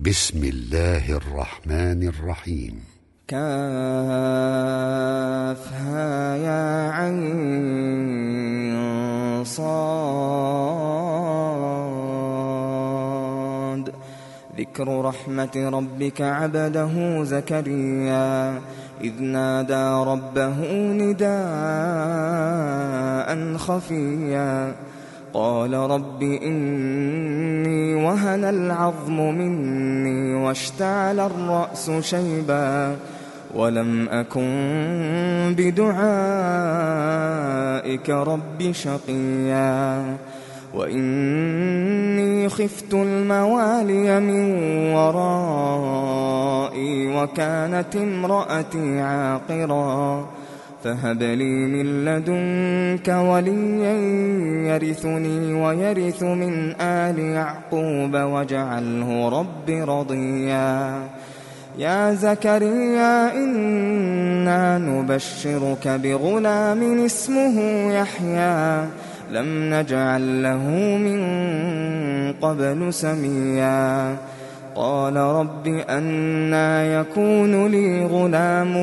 بسم الله الرحمن الرحيم. كافها يا عين صاد. ذكر رحمة ربك عبده زكريا إذ نادى ربه نداء خفيا قال رب إني وهن العظم مني واشتعل الرأس شيبا ولم أكن بدعائك رب شقيا وإني خفت الموالي من ورائي وكانت امرأتي عاقرا فهب لي من لدنك وليا يرثني ويرث من آل يعقوب واجعله رب رضيا. يا زكريا إنا نبشرك بغلام اسمه يحيى لم نجعل له من قبل سميا قال رب أنى يكون لي غلام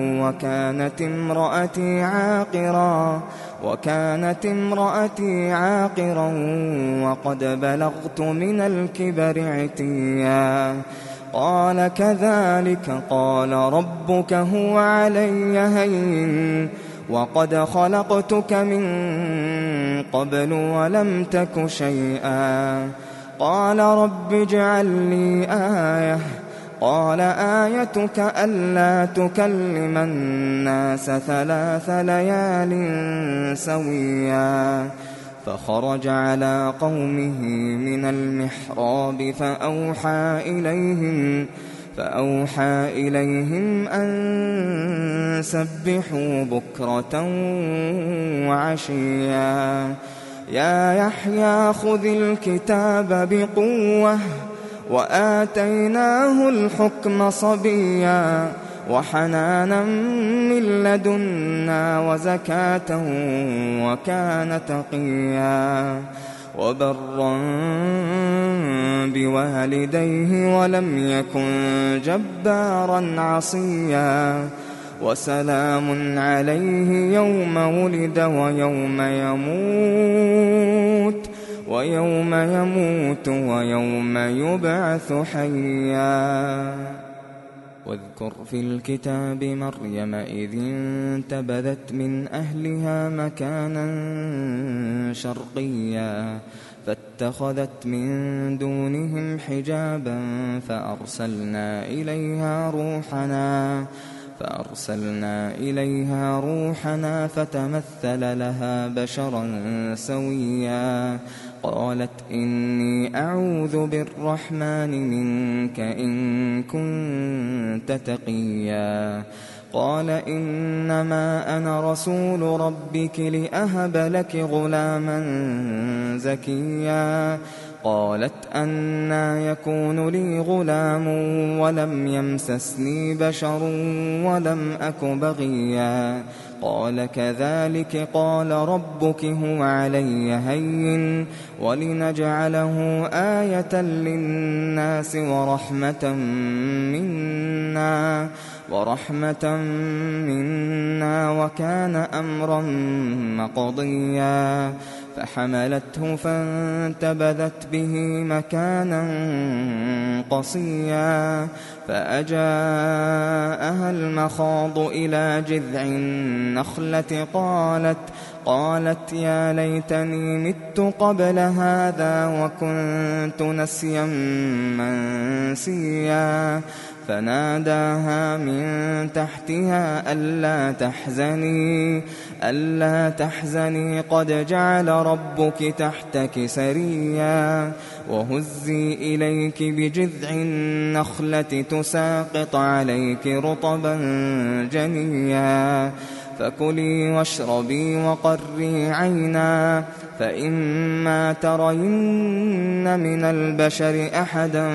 وكانت امرأتي عاقرا وقد بلغت من الكبر عتيا قال كذلك قال ربك هو علي هين وقد خلقتك من قبل ولم تك شيئا قال رب اجعل لي آية قال آيتك ألا تكلم الناس 3 ليال سويا فخرج على قومه من المحراب فأوحى إليهم أن سبحوا بكرة وعشيا يا يحيى خذ الكتاب بقوة وآتيناه الحكم صبيا وحنانا من لدنا وزكاة وكان تقيا وبرا بوالديه ولم يكن جبارا عصيا وسلام عليه يوم ولد ويوم يموت ويوم يبعث حيا. واذكر في الكتاب مريم إذ انتبذت من أهلها مكانا شرقيا فاتخذت من دونهم حجابا فأرسلنا إليها روحنا فتمثل لها بشرا سويا قالت إني أعوذ بالرحمن منك إن كنت تقيا قال إنما أنا رسول ربك لأهب لك غلاما زكيا قالت أنى يكون لي غلام ولم يمسسني بشر ولم أك بغيا قال كذلك قال ربك هو علي هين ولنجعله آية للناس ورحمة منا وكان أمرا مقضيا فحملته فانتبذت به مكانا قصيا فأجاءها المخاض إلى جذع النخلة قالت يا ليتني مت قبل هذا وكنت نسيا منسيا فناداها من تحتها ألا تحزني قد جعل ربك تحتك سريا وهزي إليك بجذع النخلة تساقط عليك رطبا جنيا فكلي واشربي وقري عينا فإما ترين من البشر أحدا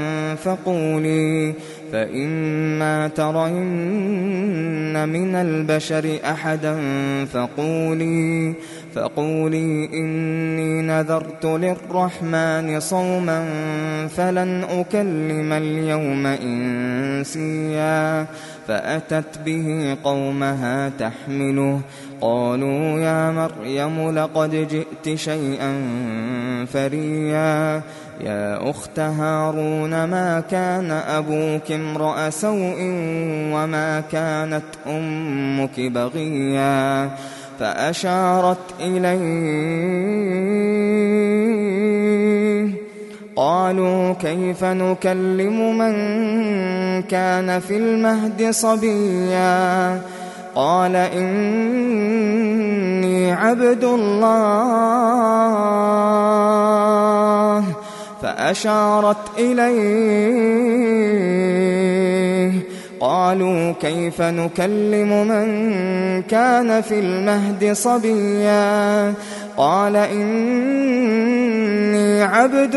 فقولي إني نذرت للرحمن صوما فلن أكلم اليوم إنسيا فأتت به قومها تحمله قالوا يا مريم لقد جئت شيئا فريا يا أخت هارون ما كان أبوك امرأ سوء وما كانت أمك بغيا فأشارت إليه قالوا كيف نكلم من كان في المهد صبيا قال إني عبد الله فأشارت إليه قالوا كيف نكلم من كان في المهد صبيا قال إني عبد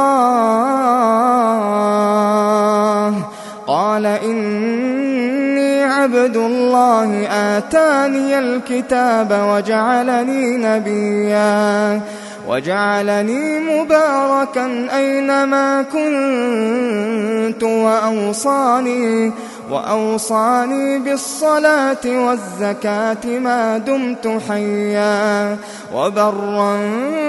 الله آتاني الكتاب وجعلني نبيا وجعلني مباركا أينما كنت وأوصاني بالصلاة والزكاة ما دمت حيا وبرا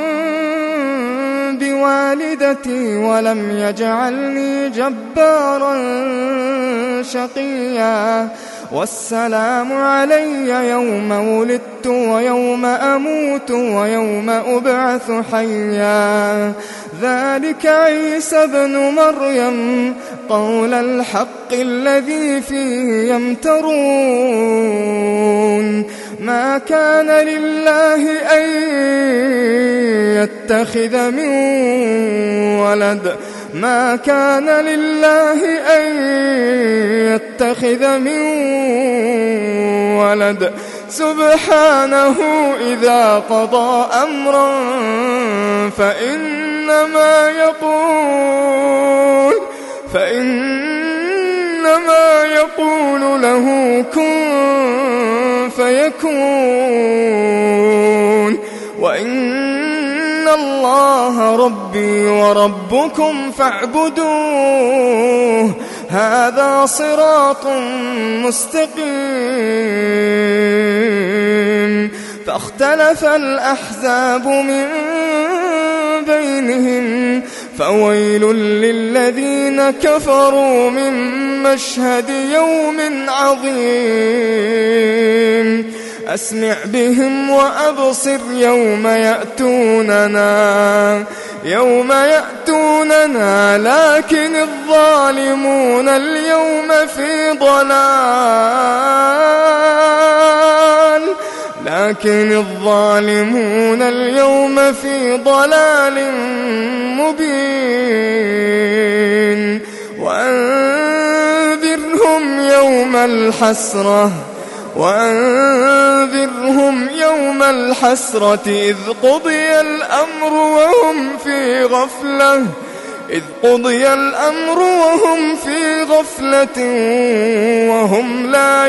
بوالدتي ولم يجعلني جبارا شقيا والسلام علي يوم ولدت ويوم أموت ويوم أبعث حيا ذلك عيسى بن مريم قول الحق الذي فيه يمترون ما كان لله أن يتخذ من ولد سبحانه إذا قضى أمرا فإنما يقول له كن فيكون وإن الله ربي وربكم فاعبدوه هذا صراط مستقيم فاختلف الأحزاب من بينهم فويل للذين كفروا من مشهد يوم عظيم أسمع بهم وأبصر يوم يأتوننا لكن الظالمون اليوم في ضلال مبين وأنذرهم يوم الحسرة إذ قضي الأمر وهم في غفلة وهم لا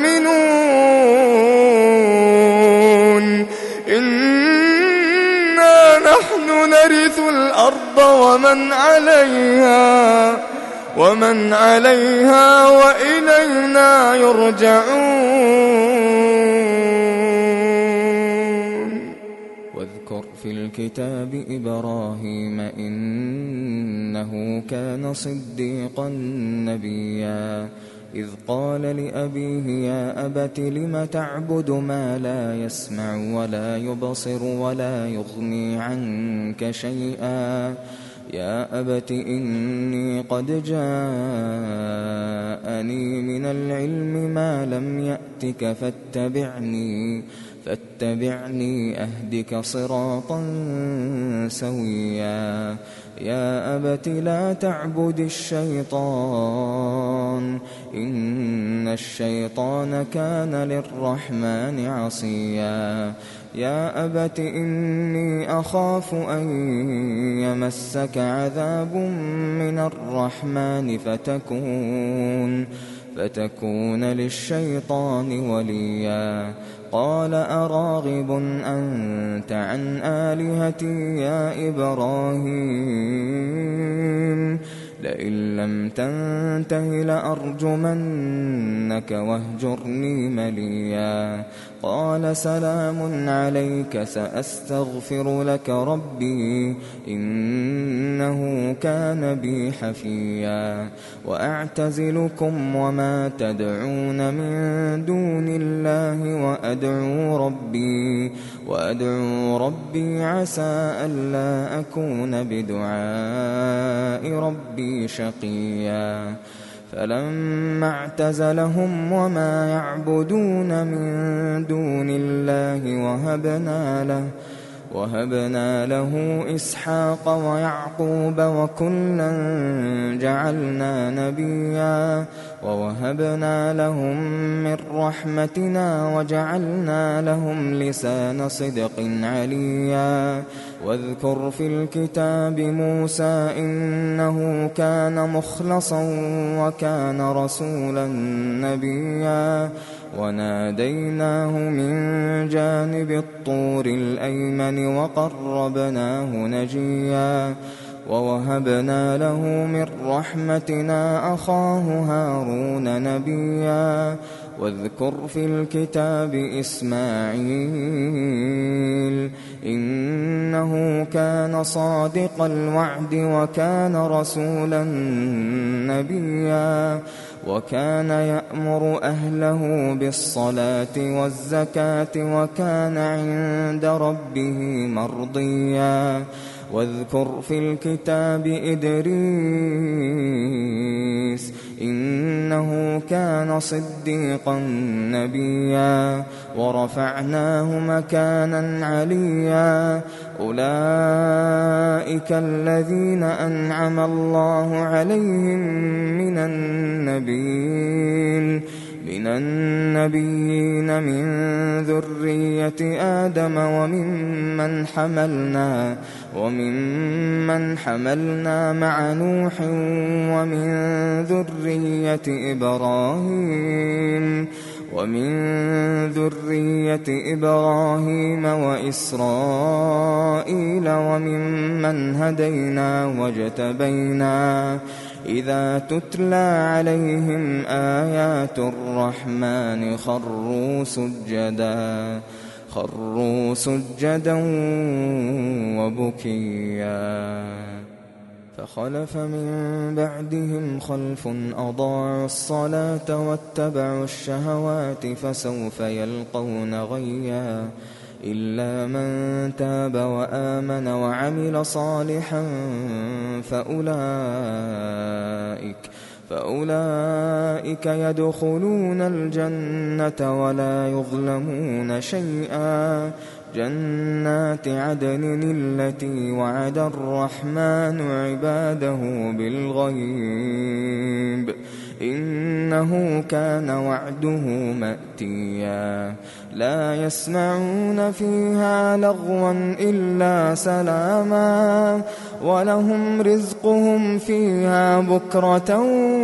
يؤمنون إنا نحن نرث الأرض ومن عليها وإلينا يرجعون واذكر في الكتاب إبراهيم إنه كان صديقا نبيا إذ قال لأبيه يا أبت لم تعبد ما لا يسمع ولا يبصر ولا يغني عنك شيئا يا أبت إني قد جاءني من العلم ما لم يأتك فاتبعني أهدك صراطا سويا يا أبت لا تعبد الشيطان إن الشيطان كان للرحمن عصيا يا أبت إني أخاف أن يمسك عذاب من الرحمن فتكون للشيطان وليا قال أراغب أنت عن آلهتي يا إبراهيم لئن لم تنته لأرجمنك واهجرني مليا قال سلام عليك سأستغفر لك ربي إنه كان بي حفيا وأعتزلكم وما تدعون من دون الله وأدعو ربي عسى ألا أكون بدعاء ربي شقيا فلما اعتزلهم وما يعبدون من دون الله وهبنا له إسحاق ويعقوب وكلا جعلنا نبيا ووهبنا لهم من رحمتنا وجعلنا لهم لسان صدق عليا واذكر في الكتاب موسى إنه كان مخلصا وكان رسولا نبيا وناديناه من جانب الطور الأيمن وقربناه نجيا ووهبنا له من رحمتنا أخاه هارون نبيا واذكر في الكتاب إسماعيل إنه كان صادق الوعد وكان رسولا نبيا وكان يأمر أهله بالصلاة والزكاة وكان عند ربه مرضيا واذكر في الكتاب إدريس إنه كان صديقا نبيا ورفعناه مكانا عليا أولئك الذين أنعم الله عليهم من النبيين من ذرية آدم وممن حملنا مع نوح ومن ذرية إبراهيم وإسرائيل وممن هدينا واجتبينا إذا تتلى عليهم آيات الرحمن خروا سجدا وبكيا فخلف من بعدهم خلف أضاعوا الصلاة واتبعوا الشهوات فسوف يلقون غيا إلا من تاب وآمن وعمل صالحا فأولئك يدخلون الجنة ولا يظلمون شيئا جنات عدن التي وعد الرحمن عباده بالغيب إنه كان وعده مأتيا لا يسمعون فيها لغوا إلا سلاما ولهم رزقهم فيها بكرة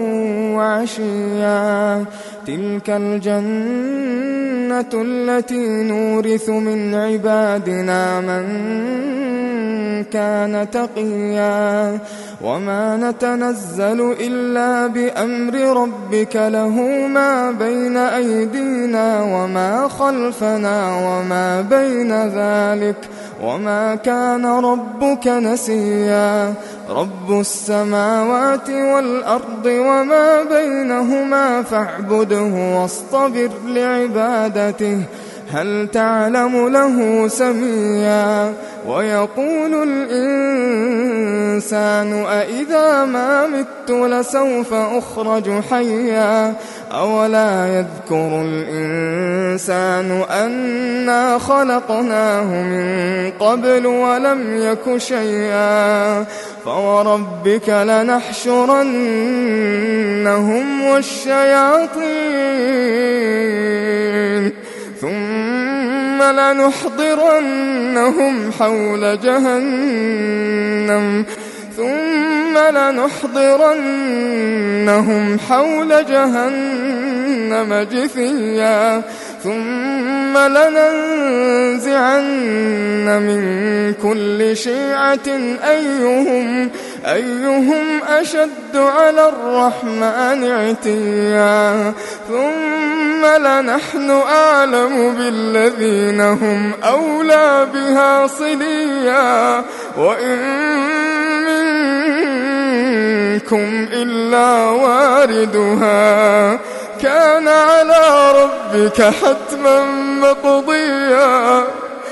وعشيا تلك الجنة التي نورث من عبادنا من كان تقيا وما نتنزل إلا بأمر ربك له ما بين أيدينا وما خلفنا وما بين ذلك وما كان ربك نسيا رب السماوات والأرض وما بينهما فاعبده واصطبر لعبادته هل تعلم له سميا ويقول الإنسان أإذا ما مت لسوف أخرج حيا أولا يذكر الإنسان أنا خلقناه من قبل ولم يك شيئا فوربك لنحشرنهم والشياطين ثم لنحضرنهم حول جهنم جثيا ثم لننزعن من كل شيعة أيهم أشد على الرحمن عتيا ثم لنحن أعلم بالذين هم أولى بها صليا وإن منكم إلا واردها كان على ربك حتما مقضيا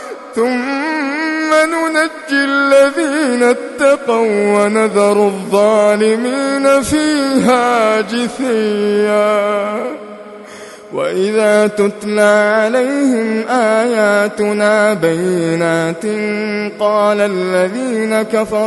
ثم ننجي الذين اتقوا ونذر الظالمين فيها جثيا وإذا تتلى عليهم آياتنا بينات قال الذين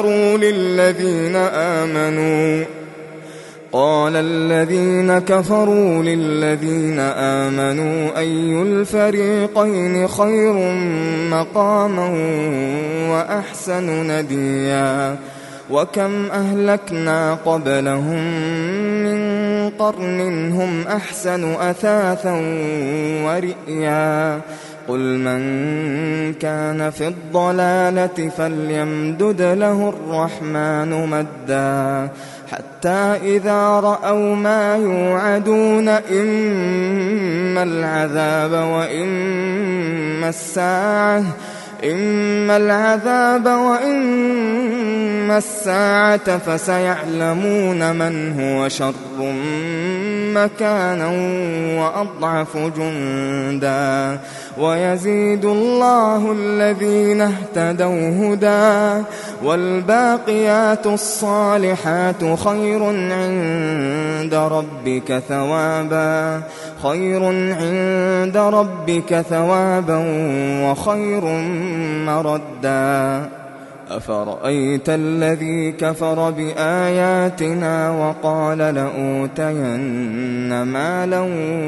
كفروا للذين آمنوا أي الفريقين خير مقاما وأحسن نديا وكم أهلكنا قبلهم من قرن هم أحسن أثاثا ورئيا قل من كان في الضلالة فليمدد له الرحمن مدا حتى إذا رأوا ما يوعدون إما العذاب وإما الساعة فسيعلمون من هو شر مكانا وأضعف جندا ويزيد الله الذين اهتدوا هدى والباقيات الصالحات خير عند ربك ثوابا وخير مردا أفرأيت الذي كفر بآياتنا وقال لأوتين مالا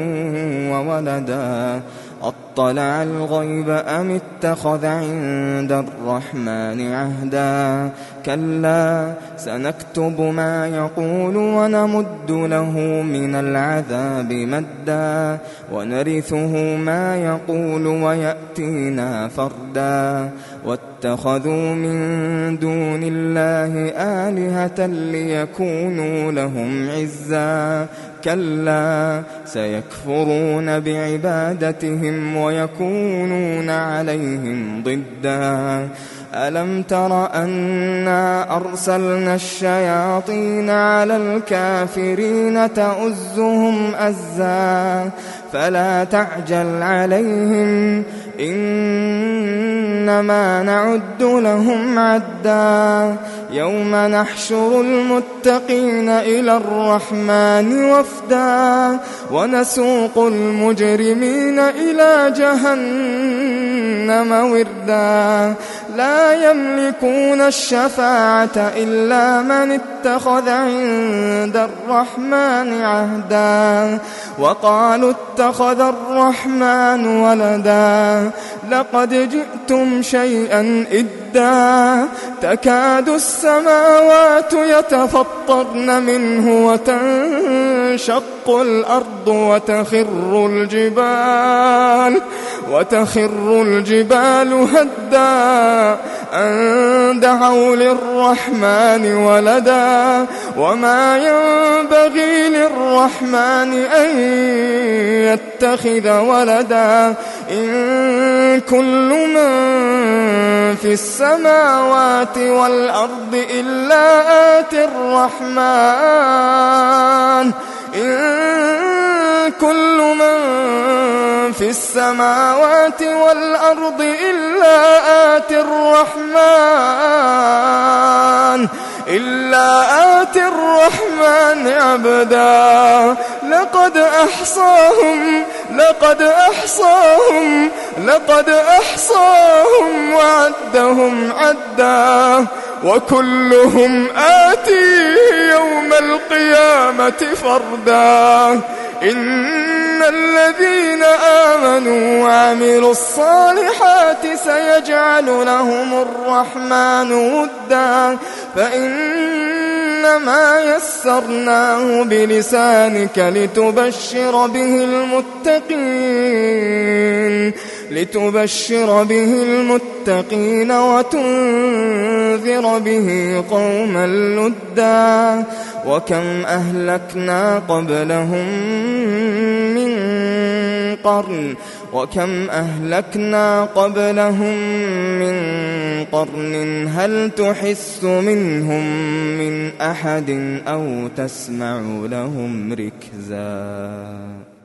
وولدا أطلع الغيب أم اتخذ عند الرحمن عهدا كلا سنكتب ما يقول ونمد له من العذاب مدا ونرثه ما يقول ويأتينا فردا واتخذوا من دون الله آلهة ليكونوا لهم عزا كلا سيكفرون بعبادتهم ويكونون عليهم ضدا ألم تر أنا أرسلنا الشياطين على الكافرين تؤزهم أزا فلا تعجل عليهم إنما نعد لهم عدا يوم نحشر المتقين إلى الرحمن وفدا ونسوق المجرمين إلى جهنم وردا لا يملكون الشفاعة إلا من اتخذ عند الرحمن عهدا وقالوا اتخذ الرحمن ولدا لقد جئتم شيئا إدا تكاد السماوات يتفطرن منه وتنشق الأرض وتخر الجبال هدا أن دعوا للرحمن ولدا وما ينبغي للرحمن أن يتخذ ولدا إن كل من في السماوات والأرض إلا آتي الرحمن كل من في السماوات والأرض إلا آتي الرحمن عبدا لقد أحصاهم وعدهم عدا وكلهم آتيه يوم القيامة فردا الذين آمنوا وعملوا الصالحات سيجعل لهم الرحمن ودا فإنما يسرناه بلسانك لتبشر به المتقين وتنذر به قوما لدا وكم أهلكنا قبلهم من قرن هل تحس منهم من أحد أو تسمع لهم ركزا.